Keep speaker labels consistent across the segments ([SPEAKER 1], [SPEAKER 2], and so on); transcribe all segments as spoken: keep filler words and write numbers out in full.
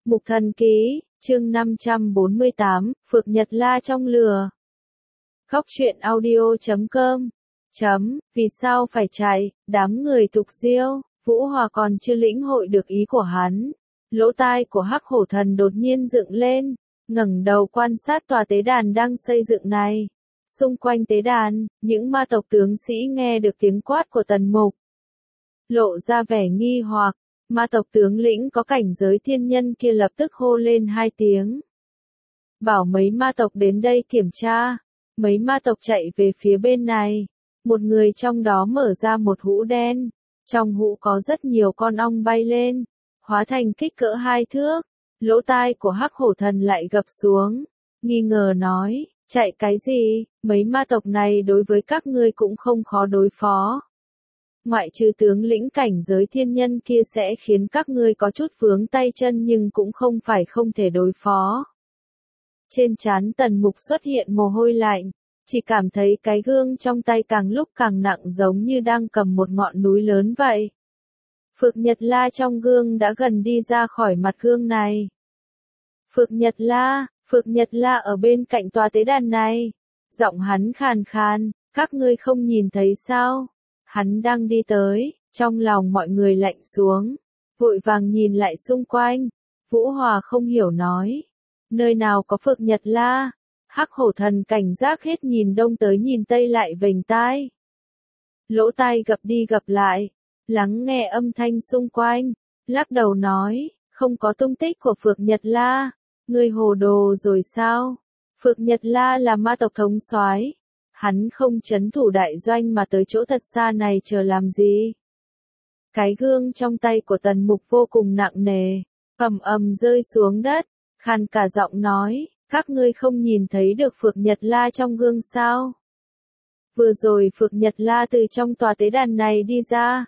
[SPEAKER 1] Mục Thần Ký, chương năm trăm bốn mươi tám, Phược Nhật La trong lừa. Góc truyện audio chấm com. Chấm, vì sao phải chạy, đám người Tục Diêu, Vũ Hòa còn chưa lĩnh hội được ý của hắn. Lỗ tai của Hắc Hổ Thần đột nhiên dựng lên, ngẩng đầu quan sát tòa tế đàn đang xây dựng này. Xung quanh tế đàn, những ma tộc tướng sĩ nghe được tiếng quát của Tần Mục, lộ ra vẻ nghi hoặc. Ma tộc tướng lĩnh có cảnh giới thiên nhân kia lập tức hô lên hai tiếng, bảo mấy ma tộc đến đây kiểm tra. Mấy ma tộc chạy về phía bên này, một người trong đó mở ra một hũ đen, trong hũ có rất nhiều con ong bay lên, hóa thành kích cỡ hai thước. Lỗ tai của Hắc Hổ Thần lại gập xuống, nghi ngờ nói, chạy cái gì, mấy ma tộc này đối với các ngươi cũng không khó đối phó. Ngoại trừ tướng lĩnh cảnh giới thiên nhân kia sẽ khiến các ngươi có chút vướng tay chân nhưng cũng không phải không thể đối phó. Trên trán Tần Mục xuất hiện mồ hôi lạnh, chỉ cảm thấy cái gương trong tay càng lúc càng nặng giống như đang cầm một ngọn núi lớn vậy. Phược Nhật La trong gương đã gần đi ra khỏi mặt gương này. Phược Nhật La, Phược Nhật La ở bên cạnh tòa tế đàn này. Giọng hắn khàn khàn, các ngươi không nhìn thấy sao? Hắn đang đi tới, trong lòng mọi người lạnh xuống, vội vàng nhìn lại xung quanh. Vũ Hòa không hiểu nói, nơi nào có Phược Nhật La? Hắc Hổ Thần cảnh giác hết nhìn đông tới nhìn tây lại vểnh tai. Lỗ tai gập đi gập lại, lắng nghe âm thanh xung quanh, lắc đầu nói, không có tung tích của Phược Nhật La. Ngươi hồ đồ rồi sao? Phược Nhật La là ma tộc thống soái. Hắn không trấn thủ đại doanh mà tới chỗ thật xa này chờ làm gì? Cái gương trong tay của Tần Mục vô cùng nặng nề, ầm ầm rơi xuống đất, khàn cả giọng nói, các ngươi không nhìn thấy được Phược Nhật La trong gương sao? Vừa rồi Phược Nhật La từ trong tòa tế đàn này đi ra,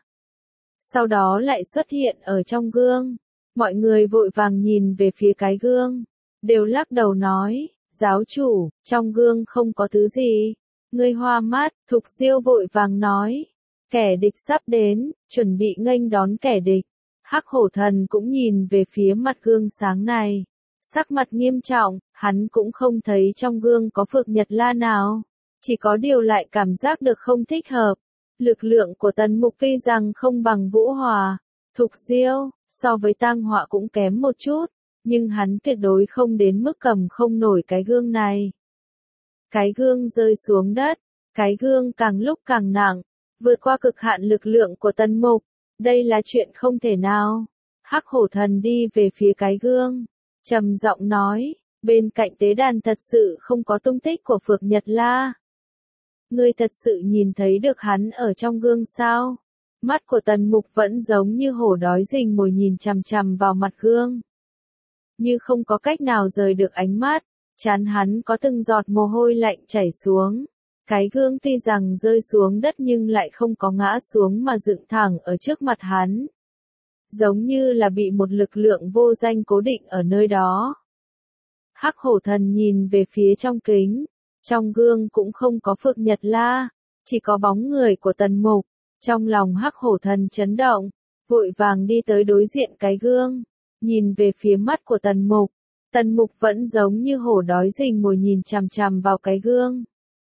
[SPEAKER 1] sau đó lại xuất hiện ở trong gương. Mọi người vội vàng nhìn về phía cái gương, đều lắc đầu nói, giáo chủ, trong gương không có thứ gì. Ngươi hoa mắt, Thục Diêu vội vàng nói, kẻ địch sắp đến, chuẩn bị nghênh đón kẻ địch. Hắc Hổ Thần cũng nhìn về phía mặt gương sáng này, sắc mặt nghiêm trọng, hắn cũng không thấy trong gương có Phược Nhật La nào, chỉ có điều lại cảm giác được không thích hợp. Lực lượng của Tần Mục tuy rằng không bằng Vũ Hòa, Thục Diêu, so với Tang Họa cũng kém một chút, nhưng hắn tuyệt đối không đến mức cầm không nổi cái gương này. Cái gương rơi xuống đất, cái gương càng lúc càng nặng, vượt qua cực hạn lực lượng của Tần Mục. Đây là chuyện không thể nào. Hắc Hổ Thần đi về phía cái gương, trầm giọng nói, bên cạnh tế đàn thật sự không có tung tích của Phược Nhật La. Ngươi thật sự nhìn thấy được hắn ở trong gương sao? Mắt của Tần Mục vẫn giống như hổ đói rình mồi nhìn chằm chằm vào mặt gương, như không có cách nào rời được ánh mắt. Trán hắn có từng giọt mồ hôi lạnh chảy xuống. Cái gương tuy rằng rơi xuống đất nhưng lại không có ngã xuống mà dựng thẳng ở trước mặt hắn, giống như là bị một lực lượng vô danh cố định ở nơi đó. Hắc Hổ Thần nhìn về phía trong kính, trong gương cũng không có Phược Nhật La, chỉ có bóng người của Tần Mục. Trong lòng Hắc Hổ Thần chấn động, vội vàng đi tới đối diện cái gương, nhìn về phía mắt của Tần Mục. Tần Mục vẫn giống như hổ đói rình mồi nhìn chằm chằm vào cái gương,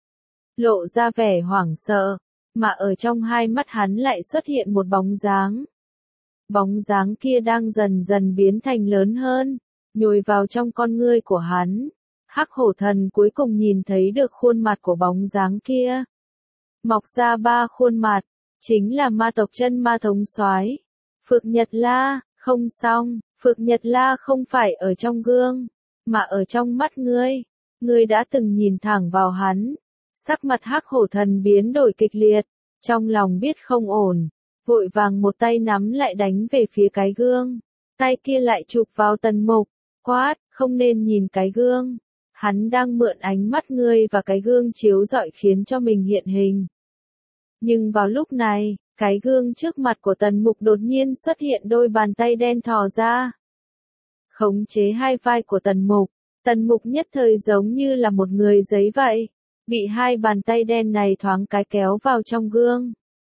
[SPEAKER 1] lộ ra vẻ hoảng sợ, mà ở trong hai mắt hắn lại xuất hiện một bóng dáng. Bóng dáng kia đang dần dần biến thành lớn hơn, nhồi vào trong con ngươi của hắn. Hắc Hổ Thần cuối cùng nhìn thấy được khuôn mặt của bóng dáng kia. Mọc ra ba khuôn mặt, chính là ma tộc chân ma thống soái, Phược Nhật La. Không xong, Phược Nhật La không phải ở trong gương, mà ở trong mắt ngươi. Ngươi đã từng nhìn thẳng vào hắn. Sắc mặt Hắc Hổ Thần biến đổi kịch liệt, trong lòng biết không ổn, vội vàng một tay nắm lại đánh về phía cái gương, tay kia lại chụp vào Tần Mục, quát, không nên nhìn cái gương. Hắn đang mượn ánh mắt ngươi và cái gương chiếu rọi khiến cho mình hiện hình. Nhưng vào lúc này, cái gương trước mặt của Tần Mục đột nhiên xuất hiện đôi bàn tay đen thò ra, khống chế hai vai của Tần Mục. Tần Mục nhất thời giống như là một người giấy vậy, bị hai bàn tay đen này thoáng cái kéo vào trong gương.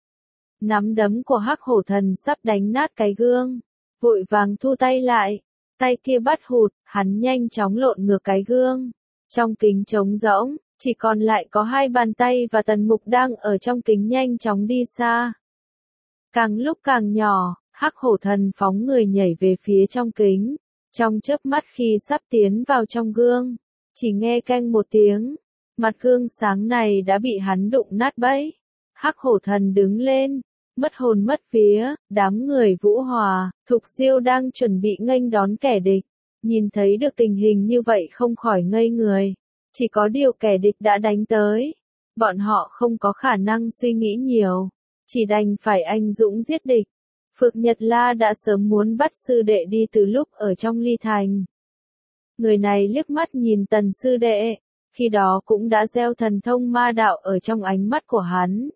[SPEAKER 1] Nắm đấm của Hắc Hổ Thần sắp đánh nát cái gương, vội vàng thu tay lại. Tay kia bắt hụt, hắn nhanh chóng lộn ngược cái gương. Trong kính trống rỗng, chỉ còn lại có hai bàn tay và Tần Mục đang ở trong kính nhanh chóng đi xa. Càng lúc càng nhỏ, Hắc Hổ Thần phóng người nhảy về phía trong kính. Trong chớp mắt khi sắp tiến vào trong gương, chỉ nghe keng một tiếng, mặt gương sáng này đã bị hắn đụng nát bấy. Hắc Hổ Thần đứng lên, mất hồn mất vía, đám người Vũ Hòa, Thục Diêu đang chuẩn bị nghênh đón kẻ địch. Nhìn thấy được tình hình như vậy không khỏi ngây người. Chỉ có điều kẻ địch đã đánh tới. Bọn họ không có khả năng suy nghĩ nhiều. Chỉ đành phải anh dũng giết địch. Phượng Nhật La đã sớm muốn bắt sư đệ đi từ lúc ở trong ly thành. Người này liếc mắt nhìn Tần sư đệ. Khi đó cũng đã gieo thần thông ma đạo ở trong ánh mắt của hắn.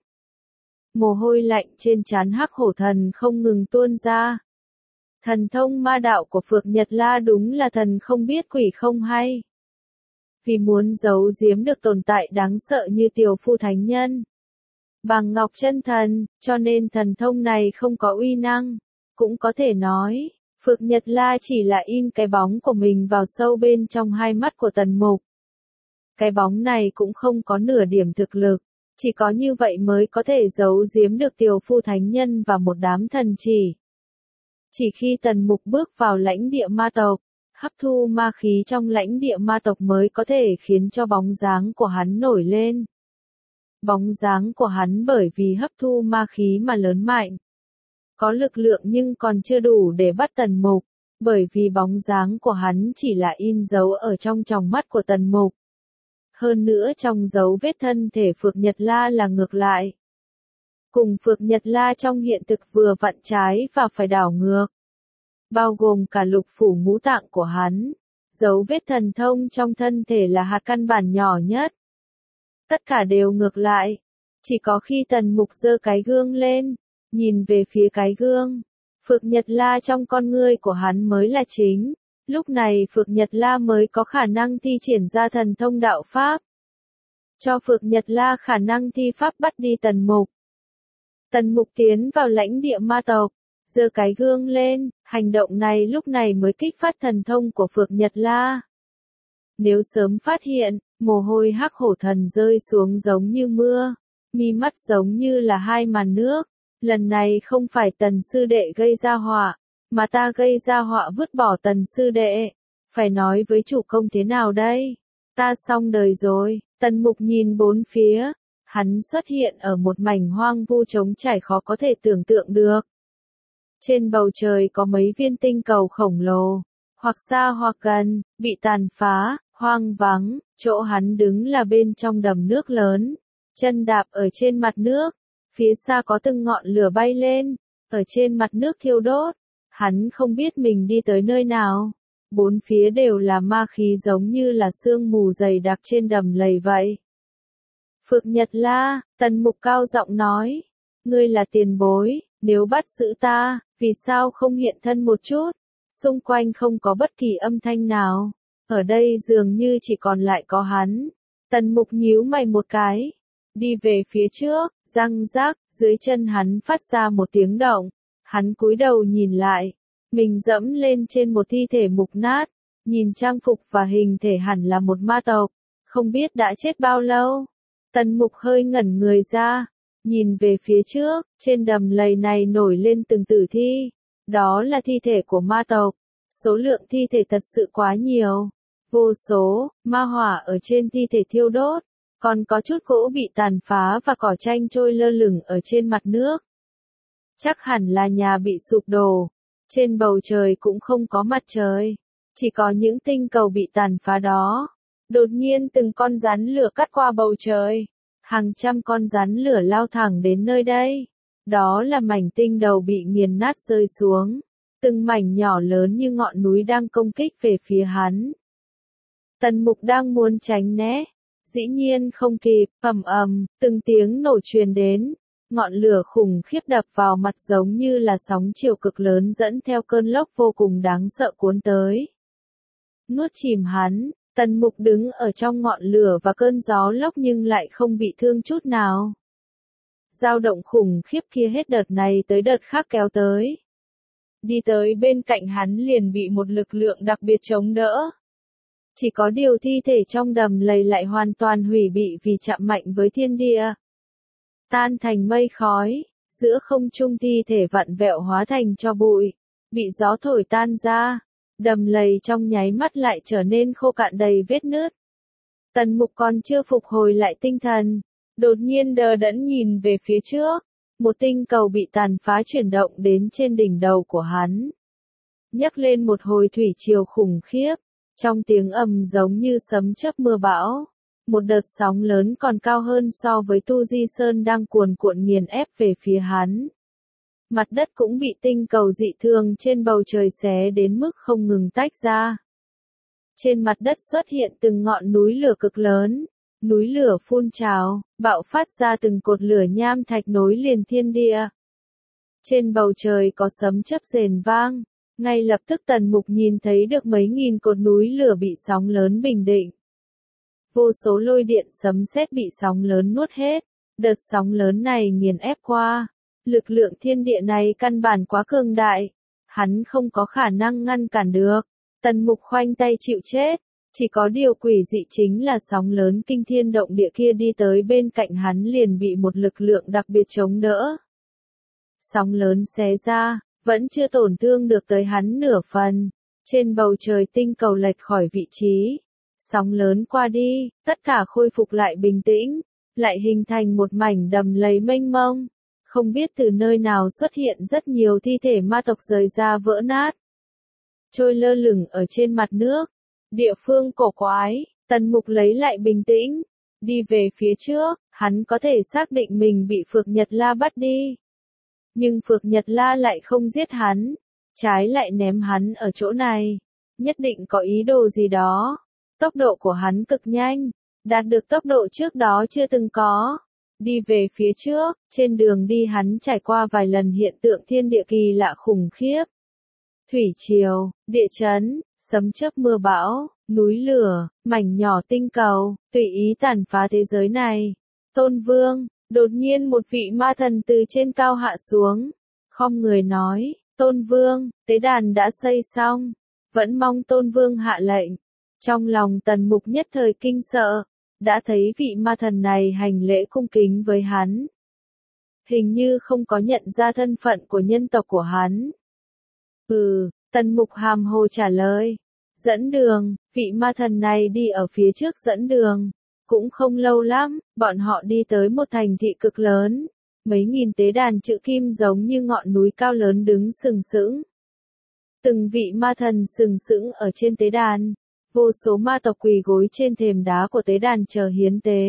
[SPEAKER 1] Mồ hôi lạnh trên trán Hắc Hổ Thần không ngừng tuôn ra. Thần thông ma đạo của Phượng Nhật La đúng là thần không biết quỷ không hay. Vì muốn giấu giếm được tồn tại đáng sợ như Tiều Phu Thánh Nhân, Bằng Ngọc Chân Thần, cho nên thần thông này không có uy năng. Cũng có thể nói, Phượng Nhật La chỉ là in cái bóng của mình vào sâu bên trong hai mắt của Tần Mục. Cái bóng này cũng không có nửa điểm thực lực, chỉ có như vậy mới có thể giấu giếm được Tiều Phu Thánh Nhân và một đám thần chỉ. Chỉ khi Tần Mục bước vào lãnh địa ma tộc, hấp thu ma khí trong lãnh địa ma tộc mới có thể khiến cho bóng dáng của hắn nổi lên. Bóng dáng của hắn bởi vì hấp thu ma khí mà lớn mạnh. Có lực lượng nhưng còn chưa đủ để bắt Tần Mục, bởi vì bóng dáng của hắn chỉ là in dấu ở trong tròng mắt của Tần Mục. Hơn nữa trong dấu vết thân thể Phượng Nhật La là ngược lại. Cùng Phượng Nhật La trong hiện thực vừa vặn trái và phải đảo ngược. Bao gồm cả lục phủ ngũ tạng của hắn. Dấu vết thần thông trong thân thể là hạt căn bản nhỏ nhất. Tất cả đều ngược lại. Chỉ có khi Tần Mục giơ cái gương lên, nhìn về phía cái gương, Phượng Nhật La trong con ngươi của hắn mới là chính. Lúc này Phượng Nhật La mới có khả năng thi triển ra thần thông đạo pháp. Cho Phượng Nhật La khả năng thi pháp bắt đi Tần Mục. Tần Mục tiến vào lãnh địa ma tộc, giơ cái gương lên, hành động này lúc này mới kích phát thần thông của Phượng Nhật La. Nếu sớm phát hiện, mồ hôi Hắc Hổ Thần rơi xuống giống như mưa, mi mắt giống như là hai màn nước. Lần này không phải Tần sư đệ gây ra họa, mà ta gây ra họa vứt bỏ Tần sư đệ. Phải nói với chủ công thế nào đây? Ta xong đời rồi. Tần Mục nhìn bốn phía. Hắn xuất hiện ở một mảnh hoang vu trống trải khó có thể tưởng tượng được. Trên bầu trời có mấy viên tinh cầu khổng lồ, hoặc xa hoặc gần, bị tàn phá, hoang vắng. Chỗ hắn đứng là bên trong đầm nước lớn, chân đạp ở trên mặt nước. Phía xa có từng ngọn lửa bay lên, ở trên mặt nước thiêu đốt. Hắn không biết mình đi tới nơi nào. Bốn phía đều là ma khí giống như là sương mù dày đặc trên đầm lầy vậy. Phượng Nhật La, Tần Mục cao giọng nói. Ngươi là tiền bối, nếu bắt giữ ta, vì sao không hiện thân một chút? Xung quanh không có bất kỳ âm thanh nào. Ở đây dường như chỉ còn lại có hắn. Tần Mục nhíu mày một cái. Đi về phía trước, răng rác, dưới chân hắn phát ra một tiếng động. Hắn cúi đầu nhìn lại. Mình dẫm lên trên một thi thể mục nát. Nhìn trang phục và hình thể hẳn là một ma tộc. Không biết đã chết bao lâu. Tần Mục hơi ngẩn người ra. Nhìn về phía trước, trên đầm lầy này nổi lên từng tử thi. Đó là thi thể của ma tộc. Số lượng thi thể thật sự quá nhiều. Vô số, ma hỏa ở trên thi thể thiêu đốt. Còn có chút gỗ bị tàn phá và cỏ tranh trôi lơ lửng ở trên mặt nước. Chắc hẳn là nhà bị sụp đổ. Trên bầu trời cũng không có mặt trời. Chỉ có những tinh cầu bị tàn phá đó. Đột nhiên từng con rắn lửa cắt qua bầu trời. Hàng trăm con rắn lửa lao thẳng đến nơi đây. Đó là mảnh tinh đầu bị nghiền nát rơi xuống. Từng mảnh nhỏ lớn như ngọn núi đang công kích về phía hắn. Tần Mục đang muốn tránh né. Dĩ nhiên không kịp, ầm ầm, từng tiếng nổ truyền đến. Ngọn lửa khủng khiếp đập vào mặt giống như là sóng chiều cực lớn dẫn theo cơn lốc vô cùng đáng sợ cuốn tới. Nuốt chìm hắn, Tần Mục đứng ở trong ngọn lửa và cơn gió lốc nhưng lại không bị thương chút nào. Dao động khủng khiếp kia hết đợt này tới đợt khác kéo tới. đi tới bên cạnh hắn liền bị một lực lượng đặc biệt chống đỡ. Chỉ có điều thi thể trong đầm lầy lại hoàn toàn hủy bị vì chạm mạnh với thiên địa. Tan thành mây khói, giữa không trung thi thể vặn vẹo hóa thành tro bụi, bị gió thổi tan ra, đầm lầy trong nháy mắt lại trở nên khô cạn đầy vết nứt. Tần Mục còn chưa phục hồi lại tinh thần, đột nhiên đờ đẫn nhìn về phía trước, một tinh cầu bị tàn phá chuyển động đến trên đỉnh đầu của hắn. Nhấc lên một hồi thủy triều khủng khiếp, trong tiếng ầm giống như sấm chớp mưa bão. Một đợt sóng lớn còn cao hơn so với Tu Di Sơn đang cuồn cuộn nghiền ép về phía hắn. Mặt đất cũng bị tinh cầu dị thường trên bầu trời xé đến mức không ngừng tách ra. Trên mặt đất xuất hiện từng ngọn núi lửa cực lớn, núi lửa phun trào, bạo phát ra từng cột lửa nham thạch nối liền thiên địa. Trên bầu trời có sấm chớp rền vang, ngay lập tức Tần Mục nhìn thấy được mấy nghìn cột núi lửa bị sóng lớn bình định. Vô số lôi điện sấm sét bị sóng lớn nuốt hết, đợt sóng lớn này nghiền ép qua. Lực lượng thiên địa này căn bản quá cường đại, hắn không có khả năng ngăn cản được. Tần Mục khoanh tay chịu chết, chỉ có điều quỷ dị chính là sóng lớn kinh thiên động địa kia đi tới bên cạnh hắn liền bị một lực lượng đặc biệt chống đỡ. Sóng lớn xé ra, vẫn chưa tổn thương được tới hắn nửa phần. Trên bầu trời tinh cầu lệch khỏi vị trí. Sóng lớn qua đi, tất cả khôi phục lại bình tĩnh, lại hình thành một mảnh đầm lầy mênh mông. Không biết từ nơi nào xuất hiện rất nhiều thi thể ma tộc rời ra vỡ nát. Trôi lơ lửng ở trên mặt nước. Địa phương cổ quái, Tần Mục lấy lại bình tĩnh. Đi về phía trước, hắn có thể xác định mình bị Phược Nhật La bắt đi. Nhưng Phược Nhật La lại không giết hắn. Trái lại ném hắn ở chỗ này. Nhất định có ý đồ gì đó. Tốc độ của hắn cực nhanh. Đạt được tốc độ trước đó chưa từng có. Đi về phía trước, trên đường đi hắn trải qua vài lần hiện tượng thiên địa kỳ lạ khủng khiếp. Thủy triều, địa chấn, sấm chớp mưa bão, núi lửa, mảnh nhỏ tinh cầu, tùy ý tàn phá thế giới này. Tôn Vương, đột nhiên một vị ma thần từ trên cao hạ xuống, khom người nói, Tôn Vương, tế đàn đã xây xong, vẫn mong Tôn Vương hạ lệnh. Trong lòng Tần Mục nhất thời kinh sợ. Đã thấy vị ma thần này hành lễ cung kính với hắn. Hình như không có nhận ra thân phận của nhân tộc của hắn. Ừ, Tần Mục hàm hồ trả lời. Dẫn đường, vị ma thần này đi ở phía trước dẫn đường. Cũng không lâu lắm, bọn họ đi tới một thành thị cực lớn. Mấy nghìn tế đàn chữ kim giống như ngọn núi cao lớn đứng sừng sững. Từng vị ma thần sừng sững ở trên tế đàn. Vô số ma tộc quỳ gối trên thềm đá của tế đàn chờ hiến tế.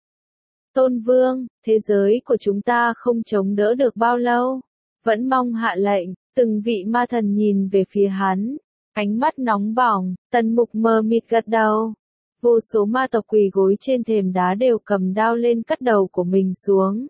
[SPEAKER 1] Tôn Vương, thế giới của chúng ta không chống đỡ được bao lâu. Vẫn mong hạ lệnh, từng vị ma thần nhìn về phía hắn. Ánh mắt nóng bỏng, Tần Mục mờ mịt gật đầu. Vô số ma tộc quỳ gối trên thềm đá đều cầm đao lên cắt đầu của mình xuống.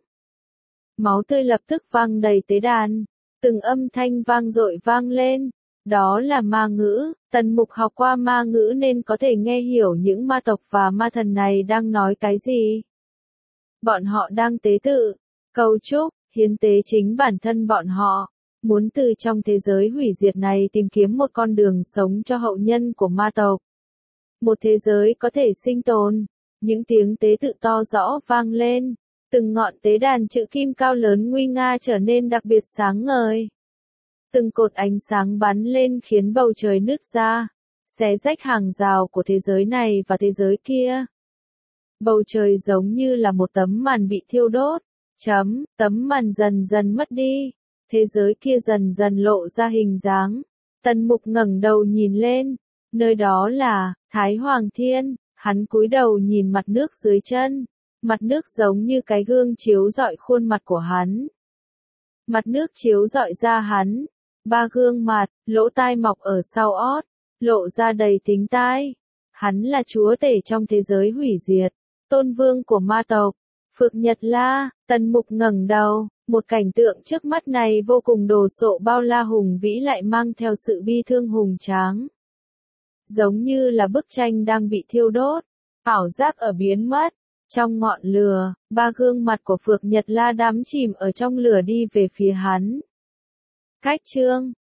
[SPEAKER 1] Máu tươi lập tức văng đầy tế đàn. Từng âm thanh vang dội vang lên. Đó là ma ngữ, Tần Mục học qua ma ngữ nên có thể nghe hiểu những ma tộc và ma thần này đang nói cái gì. Bọn họ đang tế tự, cầu chúc, hiến tế chính bản thân bọn họ, muốn từ trong thế giới hủy diệt này tìm kiếm một con đường sống cho hậu nhân của ma tộc. Một thế giới có thể sinh tồn, những tiếng tế tự to rõ vang lên, từng ngọn tế đàn chữ kim cao lớn nguy nga trở nên đặc biệt sáng ngời. Từng cột ánh sáng bắn lên khiến bầu trời nứt ra, xé rách hàng rào của thế giới này và thế giới kia. Bầu trời giống như là một tấm màn bị thiêu đốt, chấm, tấm màn dần dần mất đi, thế giới kia dần dần lộ ra hình dáng. Tần Mục ngẩng đầu nhìn lên, nơi đó là Thái Hoàng Thiên, hắn cúi đầu nhìn mặt nước dưới chân, mặt nước giống như cái gương chiếu rọi khuôn mặt của hắn. Mặt nước chiếu rọi ra hắn. Ba gương mặt, lỗ tai mọc ở sau ót, lộ ra đầy tính tai. Hắn là chúa tể trong thế giới hủy diệt, Tôn Vương của ma tộc, Phược Nhật La. Tần Mục ngẩng đầu, một cảnh tượng trước mắt này vô cùng đồ sộ bao la hùng vĩ lại mang theo sự bi thương hùng tráng. Giống như là bức tranh đang bị thiêu đốt, ảo giác ở biến mất. Trong ngọn lửa, ba gương mặt của Phược Nhật La đắm chìm ở trong lửa đi về phía hắn. Cách chương